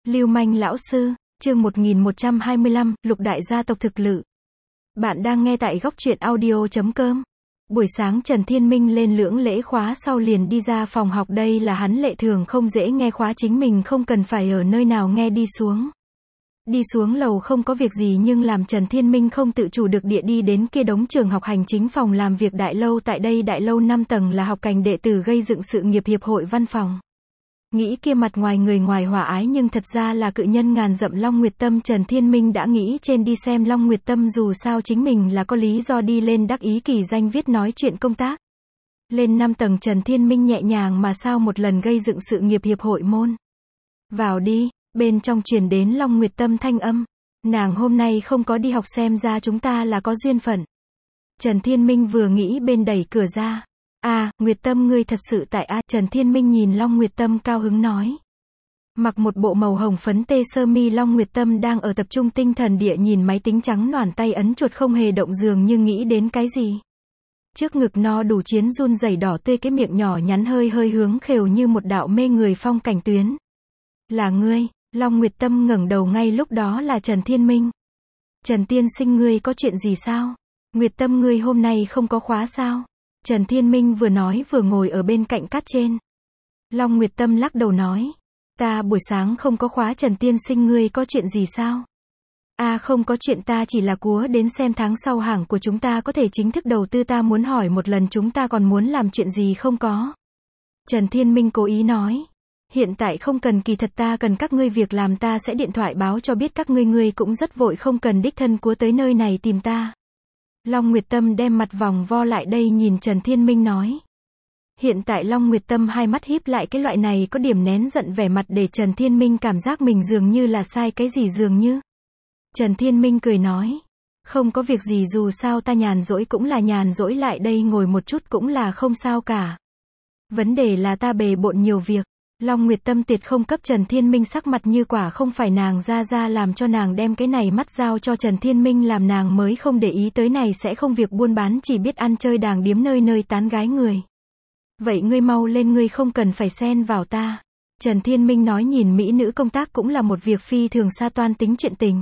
Lưu manh lão sư, chương 1125, lục đại gia tộc thực lự. Bạn đang nghe tại góc truyện audio.com. Buổi sáng Trần Thiên Minh lên lưỡng lễ khóa sau liền đi ra phòng học, đây là hắn lệ thường không dễ nghe khóa chính mình không cần phải ở nơi nào nghe đi xuống. Đi xuống lầu không có việc gì nhưng làm Trần Thiên Minh không tự chủ được địa đi đến kia đống trường học hành chính phòng làm việc đại lâu, tại đây đại lâu 5 tầng là học cành đệ tử gây dựng sự nghiệp hiệp hội văn phòng. Nghĩ kia mặt ngoài người ngoài hòa ái nhưng thật ra là cự nhân ngàn dặm Long Nguyệt Tâm, Trần Thiên Minh đã nghĩ trên đi xem Long Nguyệt Tâm, dù sao chính mình là có lý do đi lên, đắc ý kỳ danh viết nói chuyện công tác. Lên 5 tầng Trần Thiên Minh nhẹ nhàng mà sao một lần gây dựng sự nghiệp hiệp hội môn. Vào đi, bên trong truyền đến Long Nguyệt Tâm thanh âm. Nàng hôm nay không có đi học, xem ra chúng ta là có duyên phận. Trần Thiên Minh vừa nghĩ bên đẩy cửa ra. Nguyệt Tâm ngươi thật sự tại Trần Thiên Minh nhìn Long Nguyệt Tâm cao hứng nói. Mặc một bộ màu hồng phấn tê sơ mi, Long Nguyệt Tâm đang ở tập trung tinh thần địa nhìn máy tính trắng nõn, tay ấn chuột không hề động, dường như nghĩ đến cái gì. Trước ngực no đủ chiến run rẩy đỏ tươi, cái miệng nhỏ nhắn hơi hơi hướng khều như một đạo mê người phong cảnh tuyến. Là ngươi? Long Nguyệt Tâm ngẩng đầu, ngay lúc đó là Trần Thiên Minh. Trần tiên sinh ngươi có chuyện gì sao? Nguyệt Tâm ngươi hôm nay không có khóa sao? Trần Thiên Minh vừa nói vừa ngồi ở bên cạnh cát trên. Long Nguyệt Tâm lắc đầu nói. Ta buổi sáng không có khóa. Trần tiên sinh ngươi có chuyện gì sao? Không có chuyện, ta chỉ là cúa đến xem tháng sau hàng của chúng ta có thể chính thức đầu tư, ta muốn hỏi một lần chúng ta còn muốn làm chuyện gì không có? Trần Thiên Minh cố ý nói. Hiện tại không cần, kỳ thật ta cần các ngươi việc làm, ta sẽ điện thoại báo cho biết các ngươi cũng rất vội, không cần đích thân cúa tới nơi này tìm ta. Long Nguyệt Tâm đem mặt vòng vo lại đây nhìn Trần Thiên Minh nói. Hiện tại Long Nguyệt Tâm hai mắt híp lại, cái loại này có điểm nén giận vẻ mặt để Trần Thiên Minh cảm giác mình dường như là sai cái gì dường như. Trần Thiên Minh cười nói. Không có việc gì, dù sao ta nhàn rỗi cũng là nhàn rỗi, lại đây ngồi một chút cũng là không sao cả. Vấn đề là ta bề bộn nhiều việc. Long Nguyệt Tâm tuyệt không cấp Trần Thiên Minh sắc mặt như quả không phải nàng ra làm cho nàng đem cái này mắt giao cho Trần Thiên Minh làm, nàng mới không để ý tới này sẽ không việc buôn bán, chỉ biết ăn chơi đàng điếm, nơi nơi tán gái người. Vậy ngươi mau lên, ngươi không cần phải xen vào ta. Trần Thiên Minh nói, nhìn mỹ nữ công tác cũng là một việc phi thường xa toan tính chuyện tình.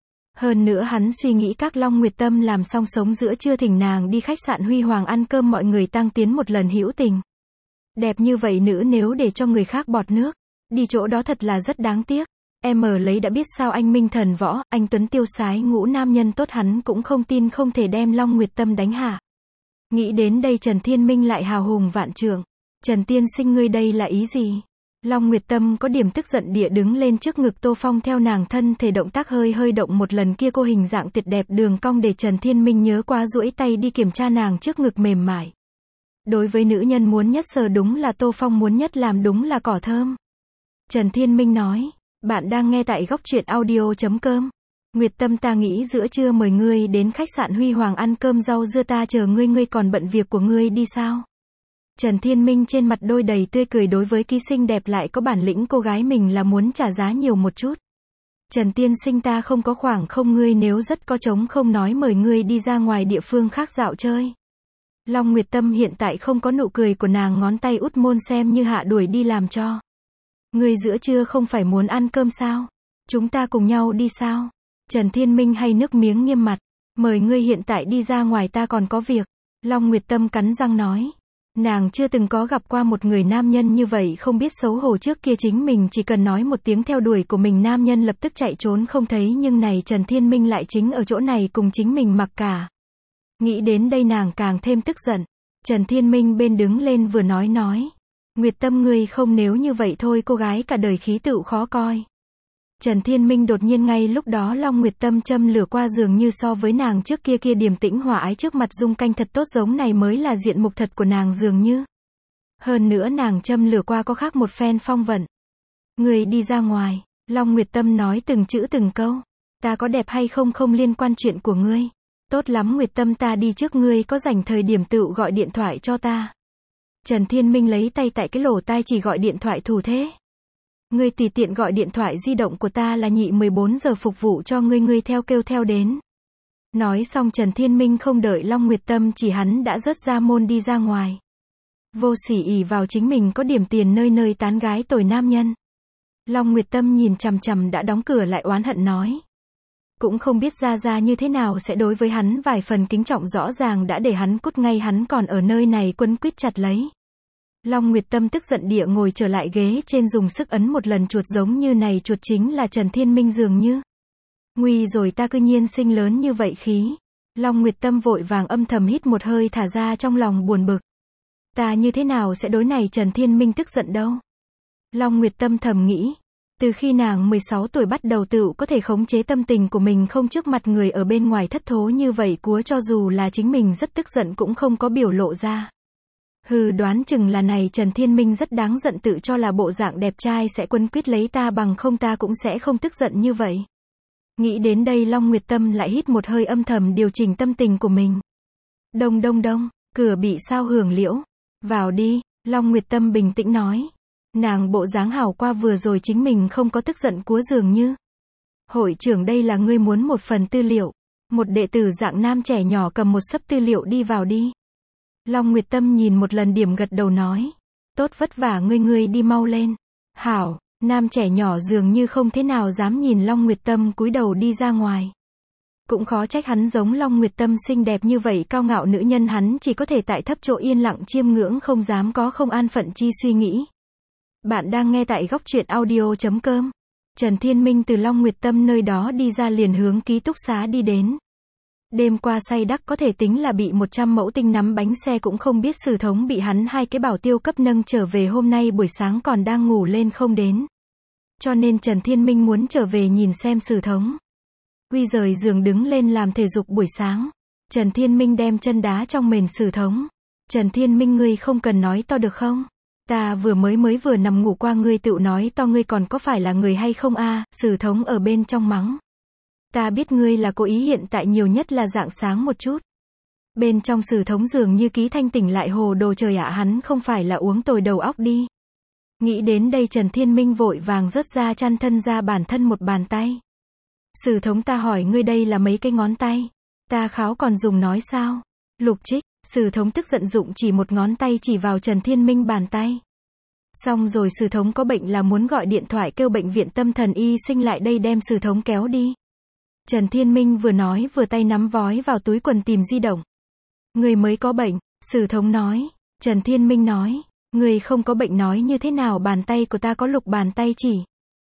Hơn nữa hắn suy nghĩ các Long Nguyệt Tâm làm xong sống giữa trưa thỉnh nàng đi khách sạn Huy Hoàng ăn cơm, mọi người tăng tiến một lần hữu tình. Đẹp như vậy nữ nếu để cho người khác bọt nước, đi chỗ đó thật là rất đáng tiếc. Em lấy đã biết sao, anh minh thần võ, anh tuấn tiêu sái ngũ nam nhân tốt, hắn cũng không tin không thể đem Long Nguyệt Tâm đánh hạ. Nghĩ đến đây Trần Thiên Minh lại hào hùng vạn trượng. Trần tiên sinh ngươi đây là ý gì? Long Nguyệt Tâm có điểm tức giận địa đứng lên trước ngực Tô Phong, theo nàng thân thể động tác hơi động một lần, kia cô hình dạng tuyệt đẹp đường cong để Trần Thiên Minh nhớ qua, duỗi tay đi kiểm tra nàng trước ngực mềm mại. Đối với nữ nhân muốn nhất sờ đúng là Tô Phong, muốn nhất làm đúng là cỏ thơm. Trần Thiên Minh nói. Bạn đang nghe tại góc truyện audio.com. Nguyệt Tâm, ta nghĩ giữa trưa mời ngươi đến khách sạn Huy Hoàng ăn cơm rau dưa, ta chờ ngươi còn bận việc của ngươi đi sao? Trần Thiên Minh trên mặt đôi đầy tươi cười, đối với ký xinh đẹp lại có bản lĩnh cô gái mình là muốn trả giá nhiều một chút. Trần tiên sinh, ta không có khoảng không, ngươi nếu rất có trống không nói mời ngươi đi ra ngoài địa phương khác dạo chơi. Long Nguyệt Tâm hiện tại không có nụ cười của nàng, ngón tay út môn xem như hạ đuổi đi làm cho. Ngươi giữa trưa không phải muốn ăn cơm sao? Chúng ta cùng nhau đi sao? Trần Thiên Minh hay nước miếng nghiêm mặt. Mời ngươi hiện tại đi ra ngoài, ta còn có việc. Long Nguyệt Tâm cắn răng nói. Nàng chưa từng có gặp qua một người nam nhân như vậy không biết xấu hổ, trước kia chính mình chỉ cần nói một tiếng theo đuổi của mình, nam nhân lập tức chạy trốn không thấy, nhưng này Trần Thiên Minh lại chính ở chỗ này cùng chính mình mặc cả. Nghĩ đến đây nàng càng thêm tức giận. Trần Thiên Minh bên đứng lên vừa nói. Nguyệt Tâm ngươi không, nếu như vậy thôi cô gái cả đời khí tựu khó coi. Trần Thiên Minh đột nhiên, ngay lúc đó Long Nguyệt Tâm châm lửa qua, dường như so với nàng trước kia điềm tĩnh hòa ái trước mặt dung canh thật tốt, giống này mới là diện mục thật của nàng dường như. Hơn nữa nàng châm lửa qua có khác một phen phong vận. Người đi ra ngoài. Long Nguyệt Tâm nói từng chữ từng câu. Ta có đẹp hay không không liên quan chuyện của ngươi. Tốt lắm Nguyệt Tâm, ta đi trước, ngươi có rảnh thời điểm tựu gọi điện thoại cho ta. Trần Thiên Minh lấy tay tại cái lỗ tai chỉ gọi điện thoại thủ thế. Ngươi tùy tiện gọi điện thoại di động của ta là nhị 14 giờ phục vụ cho ngươi theo kêu theo đến. Nói xong Trần Thiên Minh không đợi Long Nguyệt Tâm chỉ hắn đã rớt ra môn đi ra ngoài. Vô sỉ ỷ vào chính mình có điểm tiền, nơi nơi tán gái tồi nam nhân. Long Nguyệt Tâm nhìn chằm chằm đã đóng cửa lại oán hận nói. Cũng không biết Gia Gia như thế nào sẽ đối với hắn vài phần kính trọng rõ ràng đã để hắn cút ngay hắn còn ở nơi này quấn quýt chặt lấy. Long Nguyệt Tâm tức giận địa ngồi trở lại ghế trên dùng sức ấn một lần chuột giống như này chuột chính là Trần Thiên Minh dường như. Nguy rồi ta cư nhiên sinh lớn như vậy khí. Long Nguyệt Tâm vội vàng âm thầm hít một hơi thả ra trong lòng buồn bực. Ta như thế nào sẽ đối này Trần Thiên Minh tức giận đâu. Long Nguyệt Tâm thầm nghĩ. Từ khi nàng 16 tuổi bắt đầu tự có thể khống chế tâm tình của mình không trước mặt người ở bên ngoài thất thố như vậy cúa cho dù là chính mình rất tức giận cũng không có biểu lộ ra. Hừ đoán chừng là này Trần Thiên Minh rất đáng giận tự cho là bộ dạng đẹp trai sẽ quấn quýt lấy ta bằng không ta cũng sẽ không tức giận như vậy. Nghĩ đến đây Long Nguyệt Tâm lại hít một hơi âm thầm điều chỉnh tâm tình của mình. Đông đông đông, cửa bị sao hưởng liễu. Vào đi, Long Nguyệt Tâm bình tĩnh nói. Nàng bộ dáng hào qua vừa rồi chính mình không có tức giận cúa dường như. Hội trưởng đây là ngươi muốn một phần tư liệu. Một đệ tử dạng nam trẻ nhỏ cầm một xấp tư liệu đi vào đi. Long Nguyệt Tâm nhìn một lần điểm gật đầu nói. Tốt vất vả ngươi đi mau lên. Hảo, nam trẻ nhỏ dường như không thế nào dám nhìn Long Nguyệt Tâm cúi đầu đi ra ngoài. Cũng khó trách hắn giống Long Nguyệt Tâm xinh đẹp như vậy cao ngạo nữ nhân hắn chỉ có thể tại thấp chỗ yên lặng chiêm ngưỡng không dám có không an phận chi suy nghĩ. Bạn đang nghe tại góc truyện audio.com. Trần Thiên Minh từ Long Nguyệt Tâm nơi đó đi ra liền hướng ký túc xá đi đến. Đêm qua say đắc có thể tính là bị 100 mẫu tinh nắm bánh xe cũng không biết Sử Thống bị hắn hai cái bảo tiêu cấp nâng trở về hôm nay buổi sáng còn đang ngủ lên không đến. Cho nên Trần Thiên Minh muốn trở về nhìn xem Sử Thống. Huy rời giường đứng lên làm thể dục buổi sáng. Trần Thiên Minh đem chân đá trong mền Sử Thống. Trần Thiên Minh ngươi không cần nói to được không? Ta mới vừa nằm ngủ qua ngươi tự nói to ngươi còn có phải là người hay không a? Sử Thống ở bên trong mắng. Ta biết ngươi là cố ý hiện tại nhiều nhất là rạng sáng một chút. Bên trong Sử Thống dường như ký thanh tỉnh lại hồ đồ trời ạ hắn không phải là uống tồi đầu óc đi. Nghĩ đến đây Trần Thiên Minh vội vàng rớt ra chăn thân ra bản thân một bàn tay. Sử Thống ta hỏi ngươi đây là mấy cái ngón tay. Ta kháo còn dùng nói sao? Lục Trích, Sử Thống tức giận dụng chỉ một ngón tay chỉ vào Trần Thiên Minh bàn tay. Xong rồi Sử Thống có bệnh là muốn gọi điện thoại kêu bệnh viện tâm thần y sinh lại đây đem Sử Thống kéo đi. Trần Thiên Minh vừa nói vừa tay nắm vói vào túi quần tìm di động. Người mới có bệnh, Sử Thống nói. Trần Thiên Minh nói. Người không có bệnh nói như thế nào bàn tay của ta có lục bàn tay chỉ.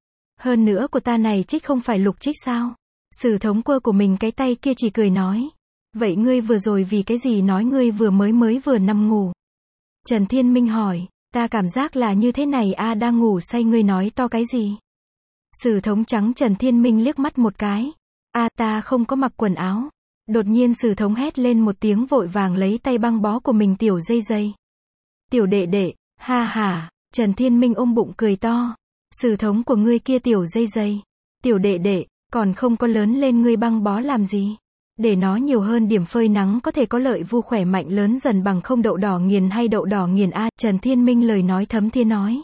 Hơn nữa của ta này Trích không phải Lục Trích sao? Sử Thống quơ của mình cái tay kia chỉ cười nói. Vậy ngươi vừa rồi vì cái gì nói ngươi mới vừa nằm ngủ? Trần Thiên Minh hỏi. Ta cảm giác là như thế này a đang ngủ say ngươi nói to cái gì? Sử Thống trắng Trần Thiên Minh liếc mắt một cái. Ta không có mặc quần áo. Đột nhiên Sử Thống hét lên một tiếng vội vàng lấy tay băng bó của mình tiểu dây dây. Tiểu đệ đệ, ha ha, Trần Thiên Minh ôm bụng cười to. Sử Thống của ngươi kia tiểu dây dây. Tiểu đệ đệ, còn không có lớn lên ngươi băng bó làm gì? Để nó nhiều hơn điểm phơi nắng có thể có lợi vu khỏe mạnh lớn dần bằng không đậu đỏ nghiền hay đậu đỏ nghiền a. Trần Thiên Minh lời nói thấm thía nói.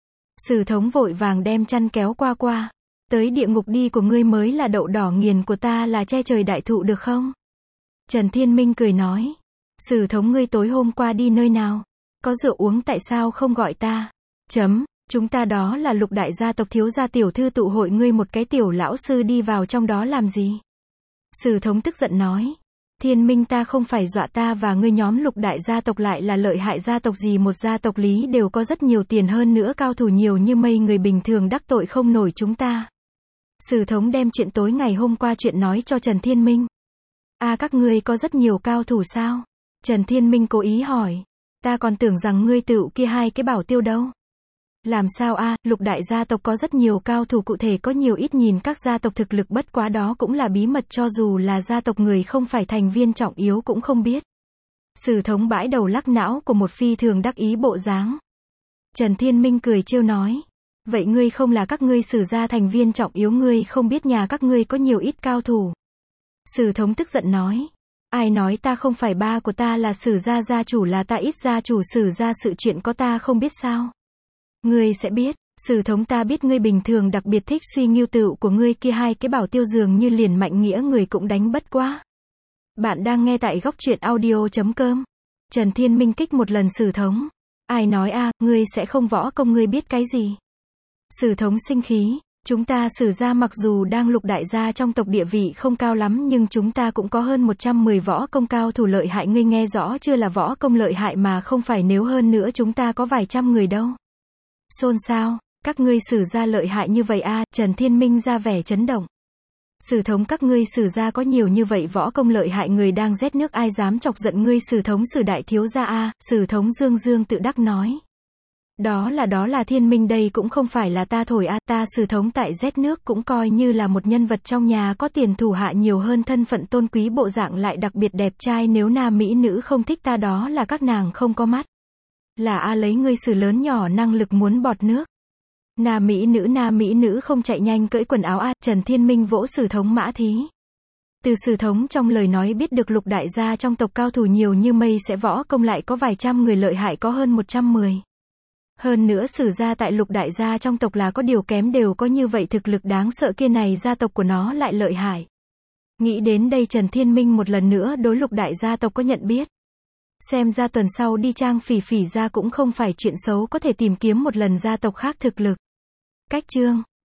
Sử Thống vội vàng đem chăn kéo qua. Tới địa ngục đi của ngươi mới là đậu đỏ nghiền của ta là che trời đại thụ được không? Trần Thiên Minh cười nói. Sử Thống ngươi tối hôm qua đi nơi nào? Có rượu uống tại sao không gọi ta? Chúng ta đó là Lục đại gia tộc thiếu gia tiểu thư tụ hội ngươi một cái tiểu lão sư đi vào trong đó làm gì? Sử Thống tức giận nói. Thiên Minh ta không phải dọa ta và ngươi nhóm Lục đại gia tộc lại là lợi hại gia tộc gì một gia tộc lý đều có rất nhiều tiền hơn nữa cao thủ nhiều như mây người bình thường đắc tội không nổi chúng ta. Sử Thống đem chuyện tối ngày hôm qua chuyện nói cho Trần Thiên Minh. Các ngươi có rất nhiều cao thủ sao? Trần Thiên Minh cố ý hỏi. Ta còn tưởng rằng ngươi tựu kia hai cái bảo tiêu đâu. Làm sao Lục đại gia tộc có rất nhiều cao thủ cụ thể có nhiều ít nhìn các gia tộc thực lực bất quá đó cũng là bí mật cho dù là gia tộc người không phải thành viên trọng yếu cũng không biết. Sử Thống bãi đầu lắc não của một phi thường đắc ý bộ dáng. Trần Thiên Minh cười trêu nói. Vậy ngươi không là các ngươi Sử gia thành viên trọng yếu ngươi không biết nhà các ngươi có nhiều ít cao thủ. Sử Thống tức giận nói. Ai nói ta không phải ba của ta là Sử gia gia chủ là ta ít gia chủ Sử gia sự chuyện có ta không biết sao? Ngươi sẽ biết, Sử Thống ta biết ngươi bình thường đặc biệt thích suy nghiêu tựu của ngươi kia hai cái bảo tiêu dường như liền mạnh nghĩa người cũng đánh bất quá. Bạn đang nghe tại góc truyện audio.com. Trần Thiên Minh kích một lần Sử Thống. Ai nói ngươi sẽ không võ công ngươi biết cái gì? Sử Thống sinh khí, chúng ta Sử gia mặc dù đang lục đại gia trong tộc địa vị không cao lắm nhưng chúng ta cũng có hơn 110 võ công cao thủ lợi hại, ngươi nghe rõ chưa, là võ công lợi hại mà không phải nếu hơn nữa chúng ta có vài trăm người đâu. Xôn xao, các ngươi Sử gia lợi hại như vậy a? Trần Thiên Minh ra vẻ chấn động. Sử Thống, các ngươi Sử gia có nhiều như vậy võ công lợi hại, người đang rét nước ai dám chọc giận ngươi Sử Thống Sử đại thiếu gia a? Sử Thống dương dương tự đắc nói. Đó là Thiên Minh đây cũng không phải là ta thổi a, ta Sử Thống tại rét nước cũng coi như là một nhân vật trong nhà có tiền, thủ hạ nhiều hơn, thân phận tôn quý, bộ dạng lại đặc biệt đẹp trai, nếu nam mỹ nữ không thích ta đó là các nàng không có mắt. Là a, lấy ngươi Sử lớn nhỏ năng lực muốn bọt nước. Nam mỹ nữ không chạy nhanh cởi quần áo a? Trần Thiên Minh vỗ Sử Thống mã thí. Từ Sử Thống trong lời nói biết được lục đại gia trong tộc cao thủ nhiều như mây, sẽ võ công lại có vài trăm người, lợi hại có hơn 110. Hơn nữa Sử gia tại lục đại gia trong tộc là có điều kém đều có như vậy thực lực đáng sợ kia này, gia tộc của nó lại lợi hại. Nghĩ đến đây Trần Thiên Minh một lần nữa đối lục đại gia tộc có nhận biết. Xem ra tuần sau đi Trang Phỉ Phỉ gia cũng không phải chuyện xấu, có thể tìm kiếm một lần gia tộc khác thực lực. Cách chương